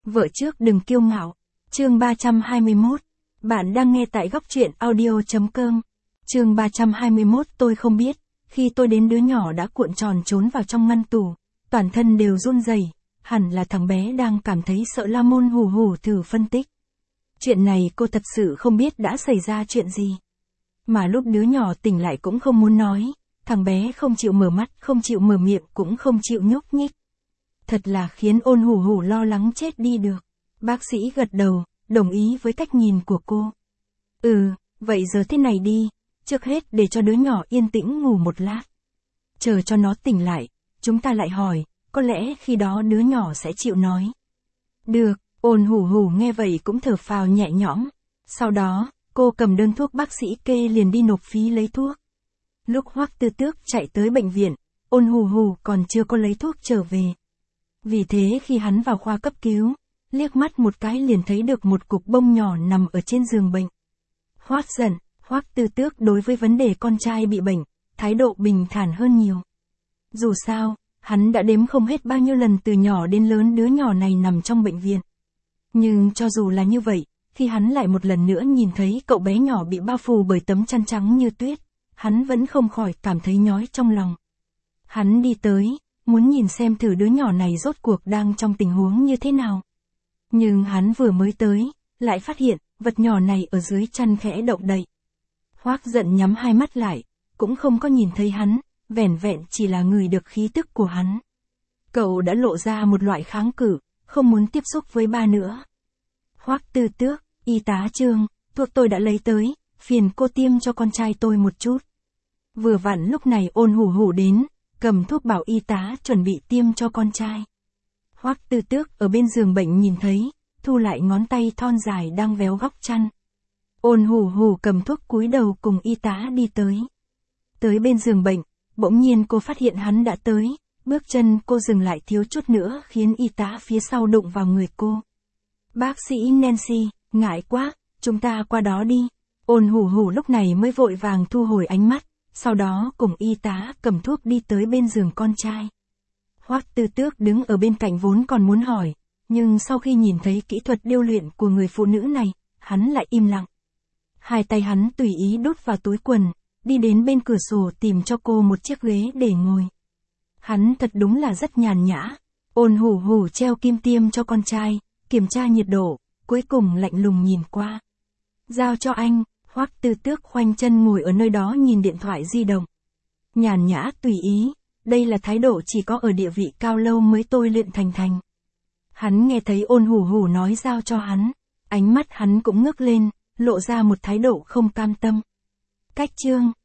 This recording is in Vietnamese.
Vợ trước đừng kiêu ngạo. Chương 321. Bạn đang nghe tại góc truyện audio.com. Chương 321. Tôi không biết, khi tôi đến đứa nhỏ đã cuộn tròn trốn vào trong ngăn tủ, toàn thân đều run rẩy, hẳn là thằng bé đang cảm thấy sợ. La Môn hù hù thử phân tích. Chuyện này cô thật sự không biết đã xảy ra chuyện gì. Mà lúc đứa nhỏ tỉnh lại cũng không muốn nói, thằng bé không chịu mở mắt, không chịu mở miệng, cũng không chịu nhúc nhích. Thật là khiến Ôn Hù Hù lo lắng chết đi được. Bác sĩ gật đầu, đồng ý với cách nhìn của cô. Vậy giờ thế này đi, trước hết để cho đứa nhỏ yên tĩnh ngủ một lát. Chờ cho nó tỉnh lại, chúng ta lại hỏi, có lẽ khi đó đứa nhỏ sẽ chịu nói. Được, Ôn Hù Hù nghe vậy cũng thở phào nhẹ nhõm. Sau đó, cô cầm đơn thuốc bác sĩ kê liền đi nộp phí lấy thuốc. Lúc Hoắc Tư Tước chạy tới bệnh viện, Ôn Hù Hù còn chưa có lấy thuốc trở về. Vì thế khi hắn vào khoa cấp cứu, liếc mắt một cái liền thấy được một cục bông nhỏ nằm ở trên giường bệnh. Hoắc giận, Hoắc Tư Tước đối với vấn đề con trai bị bệnh, thái độ bình thản hơn nhiều. Dù sao, hắn đã đếm không hết bao nhiêu lần từ nhỏ đến lớn đứa nhỏ này nằm trong bệnh viện. Nhưng cho dù là như vậy, khi hắn lại một lần nữa nhìn thấy cậu bé nhỏ bị bao phủ bởi tấm chăn trắng như tuyết, hắn vẫn không khỏi cảm thấy nhói trong lòng. Hắn đi tới, muốn nhìn xem thử đứa nhỏ này rốt cuộc đang trong tình huống như thế nào. Nhưng hắn vừa mới tới, lại phát hiện, vật nhỏ này ở dưới chăn khẽ động đậy. Hoắc giận nhắm hai mắt lại, cũng không có nhìn thấy hắn, vẻn vẹn chỉ là ngửi được khí tức của hắn. Cậu đã lộ ra một loại kháng cự, không muốn tiếp xúc với ba nữa. Hoắc Tư Tước, y tá Trương, thuốc tôi đã lấy tới, phiền cô tiêm cho con trai tôi một chút. Vừa vặn lúc này Ôn Hù Hù đến, cầm thuốc bảo y tá chuẩn bị tiêm cho con trai. Hoắc Tư Tước ở bên giường bệnh nhìn thấy, thu lại ngón tay thon dài đang véo góc chăn. Ôn Hù Hù cầm thuốc cúi đầu cùng y tá đi tới. Tới bên giường bệnh, bỗng nhiên cô phát hiện hắn đã tới, bước chân cô dừng lại thiếu chút nữa khiến y tá phía sau đụng vào người cô. Bác sĩ Nancy, ngại quá, chúng ta qua đó đi. Ôn Hù Hù lúc này mới vội vàng thu hồi ánh mắt, sau đó cùng y tá cầm thuốc đi tới bên giường con trai. Hoắc Tư Tước đứng ở bên cạnh vốn còn muốn hỏi, nhưng sau khi nhìn thấy kỹ thuật điêu luyện của người phụ nữ này, hắn lại im lặng. Hai tay hắn tùy ý đút vào túi quần, đi đến bên cửa sổ tìm cho cô một chiếc ghế để ngồi. Hắn thật đúng là rất nhàn nhã. Ôn Hù Hù treo kim tiêm cho con trai, kiểm tra nhiệt độ, cuối cùng lạnh lùng nhìn qua. Giao cho anh. Hoắc Tư Tước khoanh chân ngồi ở nơi đó nhìn điện thoại di động. Nhàn nhã tùy ý, đây là thái độ chỉ có ở địa vị cao lâu mới tôi luyện thành. Hắn nghe thấy Ôn Hù Hù nói giao cho hắn, ánh mắt hắn cũng ngước lên, lộ ra một thái độ không cam tâm. Cách Trương,